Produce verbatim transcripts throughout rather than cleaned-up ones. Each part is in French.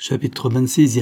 Chapitre vingt-six.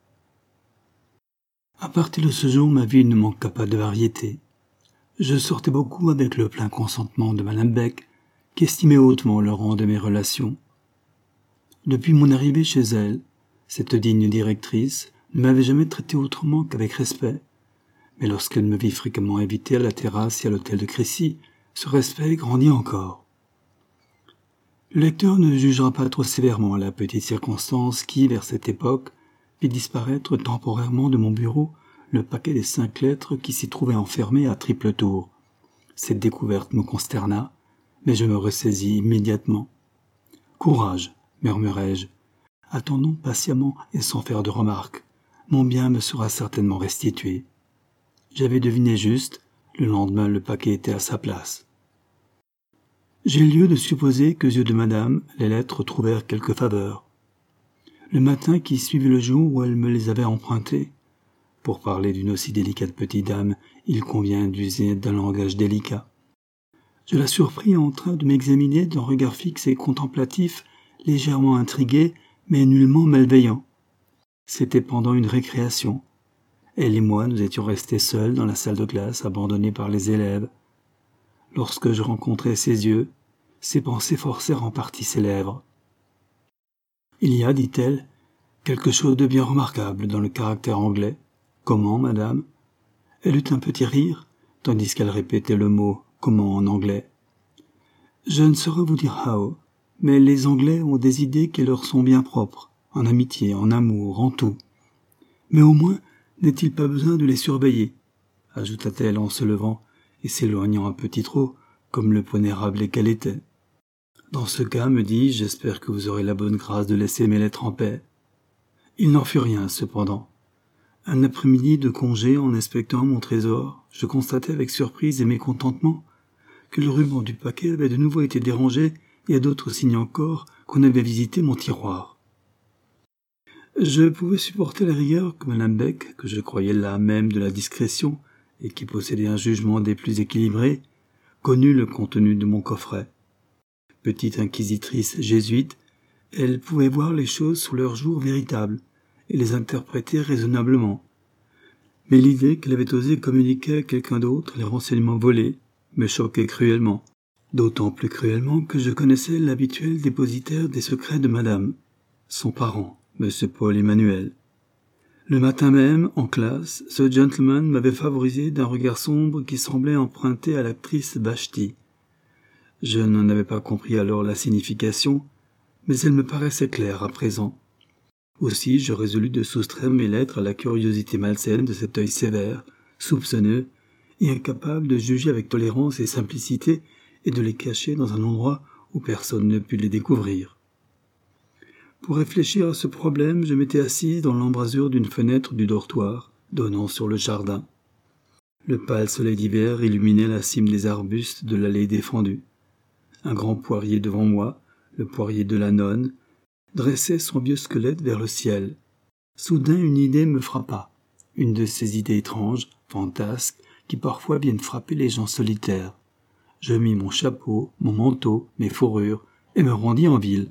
À partir de ce jour, ma vie ne manqua pas de variété. Je sortais beaucoup avec le plein consentement de Madame Beck, qui estimait hautement le rang de mes relations. Depuis mon arrivée chez elle, cette digne directrice ne m'avait jamais traité autrement qu'avec respect. Mais lorsqu'elle me vit fréquemment invité à la terrasse et à l'hôtel de Crécy, ce respect grandit encore. Le lecteur ne jugera pas trop sévèrement la petite circonstance qui, vers cette époque, fit disparaître temporairement de mon bureau le paquet des cinq lettres qui s'y trouvaient enfermées à triple tour. Cette découverte me consterna, mais je me ressaisis immédiatement. « Courage !» murmurai-je. « Attendons patiemment et sans faire de remarques. Mon bien me sera certainement restitué. » J'avais deviné juste, le lendemain le paquet était à sa place. J'ai lieu de supposer qu'aux yeux de madame, les lettres trouvèrent quelque faveur. Le matin qui suivit le jour où elle me les avait empruntées, pour parler d'une aussi délicate petite dame, il convient d'user d'un langage délicat. Je la surpris en train de m'examiner d'un regard fixe et contemplatif, légèrement intrigué, mais nullement malveillant. C'était pendant une récréation. Elle et moi, nous étions restés seuls dans la salle de classe, abandonnés par les élèves. Lorsque je rencontrai ses yeux, ses pensées forcèrent en partie ses lèvres. « Il y a, dit-elle, quelque chose de bien remarquable dans le caractère anglais. Comment, madame ?» Elle eut un petit rire, tandis qu'elle répétait le mot « comment » en anglais. « Je ne saurais vous dire how, mais les Anglais ont des idées qui leur sont bien propres, en amitié, en amour, en tout. Mais au moins, n'est-il pas besoin de les surveiller ?» ajouta-t-elle en se levant et s'éloignant un petit trop, comme le poney râblé qu'elle était. « Dans ce cas, me dis-je, j'espère que vous aurez la bonne grâce de laisser mes lettres en paix. » Il n'en fut rien, cependant. Un après-midi de congé, en inspectant mon trésor, je constatai avec surprise et mécontentement que le ruban du paquet avait de nouveau été dérangé et à d'autres signes encore qu'on avait visité mon tiroir. Je pouvais supporter la rigueur que Madame Beck, que je croyais là même de la discrétion et qui possédait un jugement des plus équilibrés, connut le contenu de mon coffret. Petite inquisitrice jésuite, elle pouvait voir les choses sous leur jour véritable et les interpréter raisonnablement. Mais l'idée qu'elle avait osé communiquer à quelqu'un d'autre les renseignements volés me choquait cruellement, d'autant plus cruellement que je connaissais l'habituel dépositaire des secrets de madame, son parent, M. Paul Emmanuel. Le matin même, en classe, ce gentleman m'avait favorisé d'un regard sombre qui semblait emprunté à l'actrice Vashti. Je n'en avais pas compris alors la signification, mais elle me paraissait claire à présent. Aussi, je résolus de soustraire mes lettres à la curiosité malsaine de cet œil sévère, soupçonneux, et incapable de juger avec tolérance et simplicité et de les cacher dans un endroit où personne ne put les découvrir. Pour réfléchir à ce problème, je m'étais assise dans l'embrasure d'une fenêtre du dortoir, donnant sur le jardin. Le pâle soleil d'hiver illuminait la cime des arbustes de l'allée défendue. Un grand poirier devant moi, le poirier de la nonne, dressait son vieux squelette vers le ciel. Soudain une idée me frappa, une de ces idées étranges, fantasques, qui parfois viennent frapper les gens solitaires. Je mis mon chapeau, mon manteau, mes fourrures, et me rendis en ville.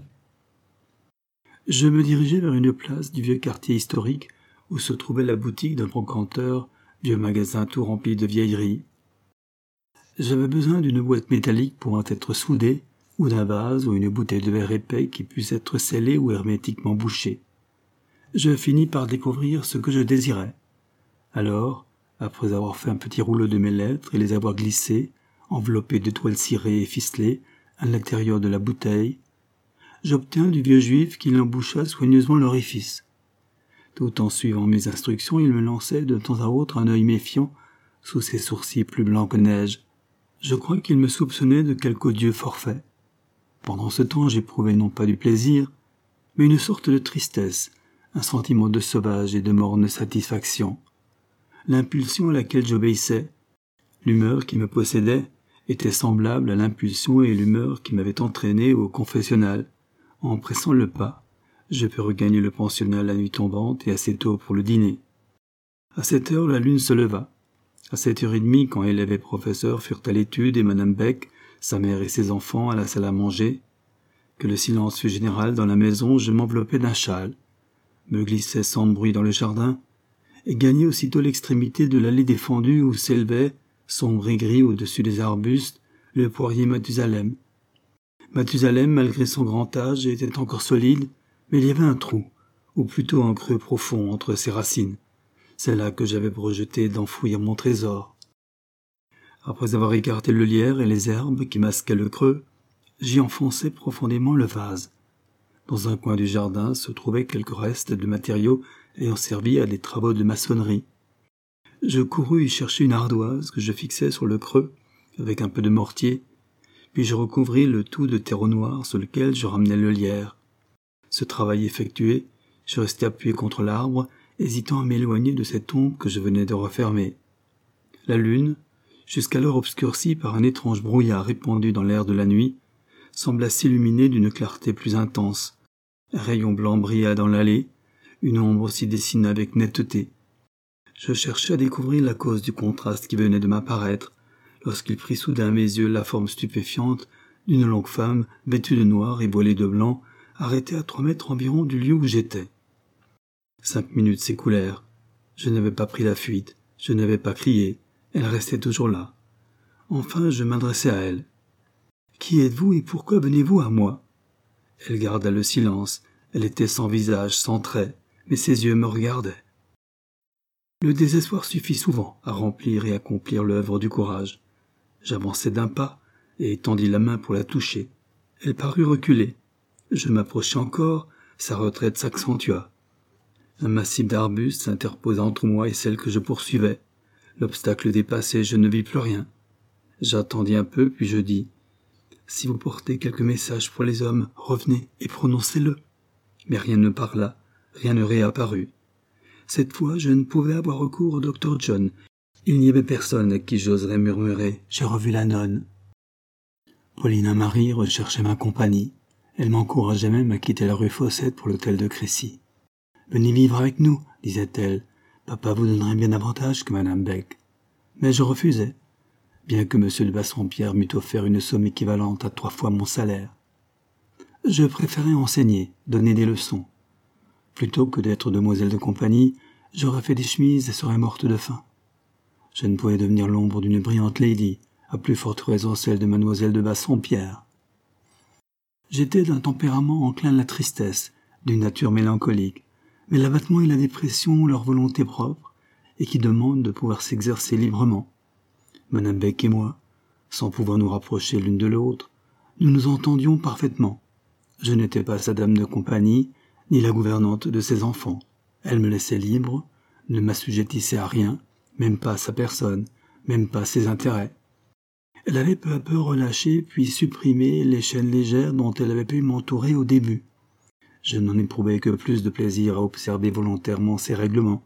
Je me dirigeai vers une place du vieux quartier historique où se trouvait la boutique d'un brocanteur, vieux magasin tout rempli de vieilleries. J'avais besoin d'une boîte métallique pouvant être soudée, ou d'un vase ou une bouteille de verre épais qui puisse être scellée ou hermétiquement bouchée. Je finis par découvrir ce que je désirais. Alors, après avoir fait un petit rouleau de mes lettres et les avoir glissées, enveloppées de toile cirée et ficelées, à l'intérieur de la bouteille, j'obtins du vieux juif qu'il emboucha soigneusement l'orifice. Tout en suivant mes instructions, il me lançait de temps à autre un œil méfiant sous ses sourcils plus blancs que neige. Je crois qu'il me soupçonnait de quelque odieux forfait. Pendant ce temps, j'éprouvais non pas du plaisir, mais une sorte de tristesse, un sentiment de sauvage et de morne satisfaction. L'impulsion à laquelle j'obéissais, l'humeur qui me possédait, était semblable à l'impulsion et l'humeur qui m'avaient entraîné au confessionnal. En pressant le pas, je pus regagner le pensionnat la nuit tombante et assez tôt pour le dîner. À cette heure, la lune se leva. À sept heures et demie, quand élèves et professeurs furent à l'étude et Madame Beck, sa mère et ses enfants à la salle à manger, que le silence fut général dans la maison, je m'enveloppai d'un châle. me glissais sans bruit dans le jardin, et gagnais aussitôt l'extrémité de l'allée défendue où s'élevait, sombre et gris au-dessus des arbustes, le poirier Mathusalem. Mathusalem, malgré son grand âge, était encore solide, mais il y avait un trou, ou plutôt un creux profond entre ses racines. C'est là que j'avais projeté d'enfouir mon trésor. Après avoir écarté le lierre et les herbes qui masquaient le creux, j'y enfonçai profondément le vase. Dans un coin du jardin se trouvaient quelques restes de matériaux ayant servi à des travaux de maçonnerie. Je courus y chercher une ardoise que je fixai sur le creux avec un peu de mortier, puis je recouvris le tout de terreau noir sur lequel je ramenai le lierre. Ce travail effectué, je restai appuyé contre l'arbre, hésitant à m'éloigner de cette ombre que je venais de refermer. La lune, jusqu'alors obscurcie par un étrange brouillard répandu dans l'air de la nuit, sembla s'illuminer d'une clarté plus intense. Un rayon blanc brilla dans l'allée, une ombre s'y dessina avec netteté. Je cherchais à découvrir la cause du contraste qui venait de m'apparaître, lorsqu'il prit soudain à mes yeux la forme stupéfiante d'une longue femme vêtue de noir et voilée de blanc, arrêtée à trois mètres environ du lieu où j'étais. Cinq minutes s'écoulèrent. Je n'avais pas pris la fuite, je n'avais pas crié, elle restait toujours là. Enfin, je m'adressai à elle. « Qui êtes-vous et pourquoi venez-vous à moi ?» Elle garda le silence, elle était sans visage, sans traits, mais ses yeux me regardaient. Le désespoir suffit souvent à remplir et accomplir l'œuvre du courage. J'avançai d'un pas et tendis la main pour la toucher. Elle parut reculer. Je m'approchai encore, sa retraite s'accentua. Un massif d'arbustes s'interposa entre moi et celle que je poursuivais. L'obstacle dépassé, je ne vis plus rien. J'attendis un peu, puis je dis « Si vous portez quelque message pour les hommes, revenez et prononcez-le. » Mais rien ne parla, rien ne réapparut. Cette fois, je ne pouvais avoir recours au docteur John. Il n'y avait personne à qui j'oserais murmurer « J'ai revu la nonne ». Paulina Marie recherchait ma compagnie. Elle m'encourageait même à quitter la rue Fossette pour l'hôtel de Crécy. « Venez vivre avec nous, disait-elle. Papa vous donnerait bien davantage que Madame Beck. » Mais je refusais, bien que M. de Bassompierre m'eût offert une somme équivalente à trois fois mon salaire. Je préférais enseigner, donner des leçons. Plutôt que d'être demoiselle de compagnie, j'aurais fait des chemises et serais morte de faim. Je ne pouvais devenir l'ombre d'une brillante lady, à plus forte raison celle de mademoiselle de Bassompierre. J'étais d'un tempérament enclin à la tristesse, d'une nature mélancolique, mais l'abattement et la dépression ont leur volonté propre, et qui demandent de pouvoir s'exercer librement. Madame Beck et moi, sans pouvoir nous rapprocher l'une de l'autre, nous nous entendions parfaitement. Je n'étais pas sa dame de compagnie, ni la gouvernante de ses enfants. Elle me laissait libre, ne m'assujettissait à rien, même pas à sa personne, même pas à ses intérêts. Elle avait peu à peu relâché puis supprimé les chaînes légères dont elle avait pu m'entourer au début. Je n'en éprouvais que plus de plaisir à observer volontairement ses règlements,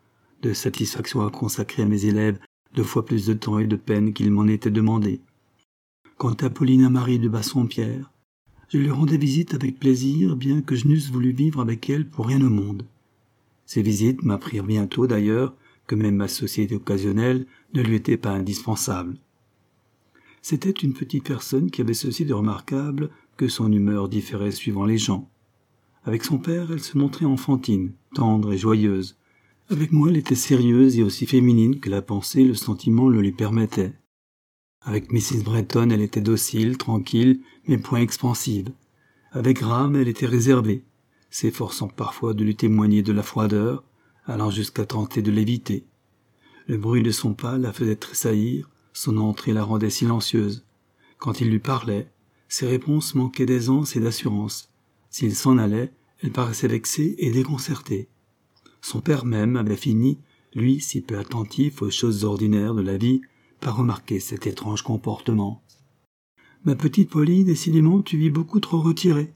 de satisfaction à consacrer à mes élèves deux fois plus de temps et de peine qu'il m'en était demandé. Quant à Paulina Marie de Bassompierre, je lui rendais visite avec plaisir, bien que je n'eusse voulu vivre avec elle pour rien au monde. Ces visites m'apprirent bientôt, d'ailleurs, que même ma société occasionnelle ne lui était pas indispensable. C'était une petite personne qui avait ceci de remarquable que son humeur différait suivant les gens. Avec son père, elle se montrait enfantine, tendre et joyeuse. Avec moi, elle était sérieuse et aussi féminine que la pensée et le sentiment le lui permettaient. Avec Missus Breton, elle était docile, tranquille, mais point expansive. Avec Graham, elle était réservée, s'efforçant parfois de lui témoigner de la froideur, allant jusqu'à tenter de l'éviter. Le bruit de son pas la faisait tressaillir, son entrée la rendait silencieuse. Quand il lui parlait, ses réponses manquaient d'aisance et d'assurance. S'il s'en allait, elle paraissait vexée et déconcertée. Son père même avait fini, lui si peu attentif aux choses ordinaires de la vie, par remarquer cet étrange comportement. « Ma petite Polly, décidément, tu vis beaucoup trop retirée.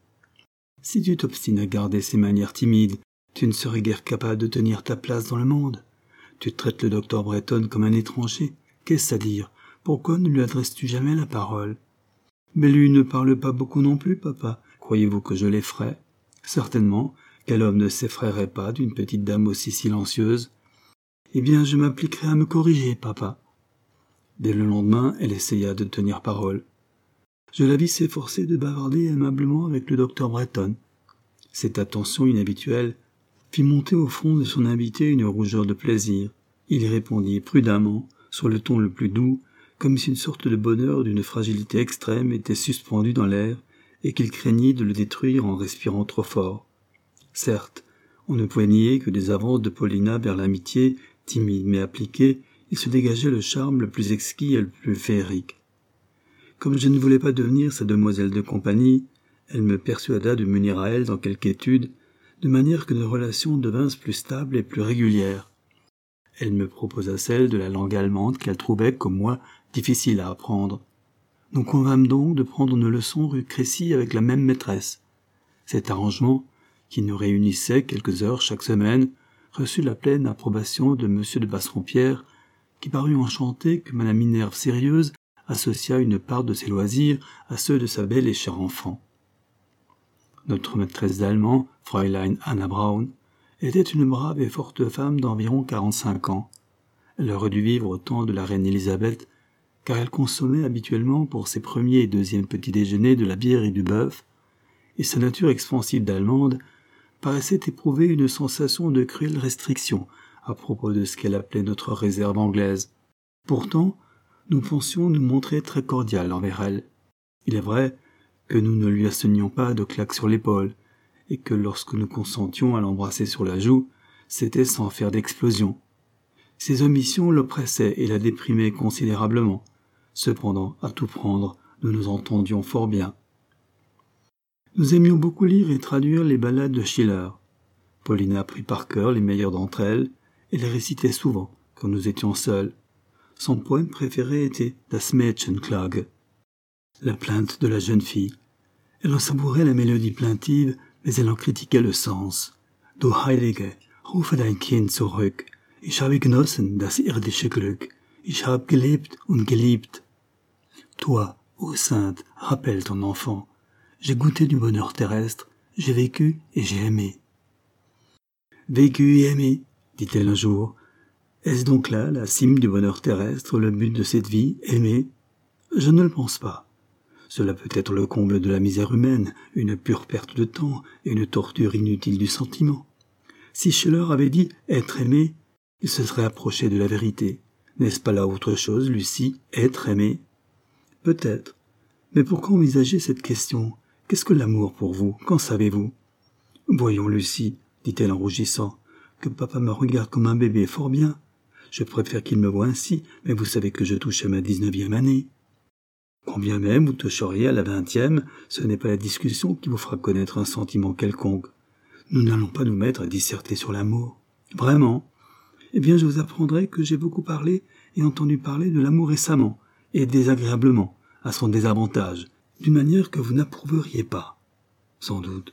Si tu t'obstines à garder ces manières timides, tu ne serais guère capable de tenir ta place dans le monde. Tu traites le docteur Breton comme un étranger. Qu'est-ce à dire? Pourquoi ne lui adresses-tu jamais la parole? Mais lui ne parle pas beaucoup non plus, papa. Croyez-vous que je l'effraie? Certainement, quel homme ne s'effraierait pas d'une petite dame aussi silencieuse? Eh bien, je m'appliquerai à me corriger, papa. » Dès le lendemain, elle essaya de tenir parole. Je la vis s'efforcer de bavarder aimablement avec le docteur Breton. Cette attention inhabituelle fit monter au front de son invité une rougeur de plaisir. Il y répondit prudemment, sur le ton le plus doux, comme si une sorte de bonheur d'une fragilité extrême était suspendu dans l'air et qu'il craignit de le détruire en respirant trop fort. Certes, on ne pouvait nier que des avances de Paulina vers l'amitié, timide mais appliquée, il se dégageait le charme le plus exquis et le plus féerique. Comme je ne voulais pas devenir sa demoiselle de compagnie, elle me persuada de m'unir à elle dans quelque étude, de manière que nos relations devinssent plus stables et plus régulières. Elle me proposa celle de la langue allemande qu'elle trouvait, comme moi, difficile à apprendre. Nous convînmes donc de prendre nos leçons rue Crécy avec la même maîtresse. Cet arrangement, qui nous réunissait quelques heures chaque semaine, reçut la pleine approbation de M. de Bassompierre, qui parut enchanté que madame Minerve sérieuse associa une part de ses loisirs à ceux de sa belle et chère enfant. Notre maîtresse d'allemand, Fräulein Anna Braun, était une brave et forte femme d'environ quarante-cinq ans. Elle aurait dû vivre au temps de la reine Élisabeth, car elle consommait habituellement pour ses premiers et deuxièmes petits déjeuners de la bière et du bœuf, et sa nature expansive d'allemande paraissait éprouver une sensation de cruelle restriction à propos de ce qu'elle appelait notre réserve anglaise. Pourtant, nous pensions nous montrer très cordiales envers elle. Il est vrai que nous ne lui assénions pas de claques sur l'épaule, et que lorsque nous consentions à l'embrasser sur la joue, c'était sans faire d'explosion. Ces omissions l'oppressaient et la déprimaient considérablement. Cependant, à tout prendre, nous nous entendions fort bien. Nous aimions beaucoup lire et traduire les ballades de Schiller. Paulina apprit par cœur les meilleures d'entre elles, et les récitait souvent, quand nous étions seuls. Son poème préféré était « Das Mädchenklage », la plainte de la jeune fille. Elle en savourait la mélodie plaintive, mais elle en critiquait le sens. « Du Heilige, rufe dein Kind zurück. Ich habe genossen das irdische Glück. Ich habe gelebt und geliebt. » Toi, ô sainte, rappelle ton enfant. J'ai goûté du bonheur terrestre, j'ai vécu et j'ai aimé. Vécu et aimé, dit-elle un jour. Est-ce donc là la cime du bonheur terrestre, le but de cette vie, aimer? Je ne le pense pas. Cela peut être le comble de la misère humaine, une pure perte de temps et une torture inutile du sentiment. Si Schiller avait dit « être aimé », il se serait approché de la vérité. N'est-ce pas là autre chose, Lucie, être aimé? Peut-être. Mais pourquoi envisager cette question? Qu'est-ce que l'amour pour vous? Qu'en savez-vous? Voyons, Lucie, dit-elle en rougissant, que papa me regarde comme un bébé, fort bien. Je préfère qu'il me voie ainsi, mais vous savez que je touche à ma dix-neuvième année. Quand bien même vous toucheriez à la vingtième, ce n'est pas la discussion qui vous fera connaître un sentiment quelconque. Nous n'allons pas nous mettre à disserter sur l'amour. Vraiment? Eh bien, je vous apprendrai que j'ai beaucoup parlé et entendu parler de l'amour récemment, et désagréablement, à son désavantage, d'une manière que vous n'approuveriez pas. Sans doute.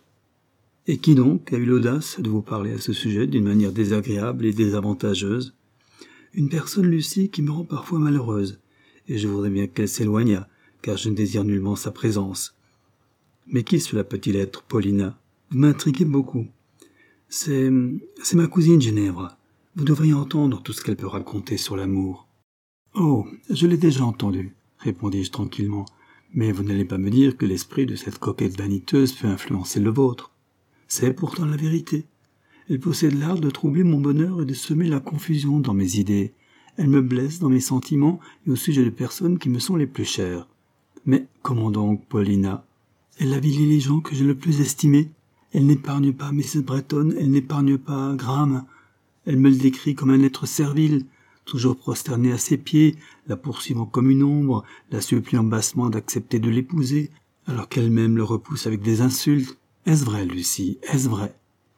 Et qui donc a eu l'audace de vous parler à ce sujet d'une manière désagréable et désavantageuse? Une personne, Lucie, qui me rend parfois malheureuse, et je voudrais bien qu'elle s'éloignât, car je ne désire nullement sa présence. Mais qui cela peut-il être, Paulina? Vous m'intriguez beaucoup. C'est... c'est ma cousine Ginevra. Vous devriez entendre tout ce qu'elle peut raconter sur l'amour. Oh, je l'ai déjà entendu, répondis-je tranquillement, mais vous n'allez pas me dire que l'esprit de cette coquette vaniteuse peut influencer le vôtre. C'est pourtant la vérité. Elle possède l'art de troubler mon bonheur et de semer la confusion dans mes idées. Elle me blesse dans mes sentiments et au sujet de personnes qui me sont les plus chères. Mais comment donc, Paulina? Elle avilit les gens que j'ai le plus estimés. Elle n'épargne pas missus Breton, elle n'épargne pas Graham. Elle me le décrit comme un être servile, toujours prosterné à ses pieds, la poursuivant comme une ombre, la suppliant bassement d'accepter de l'épouser, alors qu'elle-même le repousse avec des insultes. Est-ce vrai, Lucie? Est-ce vrai?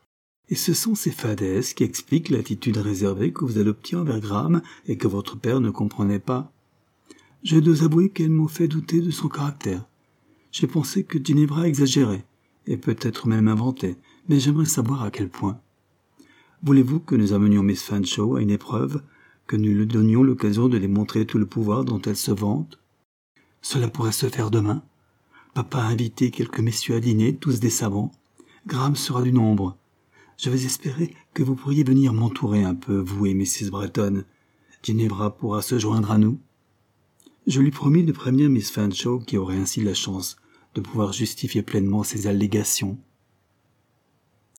Et ce sont ces fadaises qui expliquent l'attitude réservée que vous adoptiez envers Graham et que votre père ne comprenait pas. Je dois avouer qu'elles m'ont fait douter de son caractère. J'ai pensé que Ginevra exagérait, et peut-être même inventait, mais j'aimerais savoir à quel point. Voulez-vous que nous amenions Miss Fanshawe à une épreuve, que nous lui donnions l'occasion de lui montrer tout le pouvoir dont elle se vante? Cela pourrait se faire demain. Papa a invité quelques messieurs à dîner, tous des savants. Graham sera du nombre. Je vais espérer que vous pourriez venir m'entourer un peu, vous et missus Breton. Ginevra pourra se joindre à nous. Je lui promis de prévenir Miss Fanshawe qui aurait ainsi la chance de pouvoir justifier pleinement ses allégations.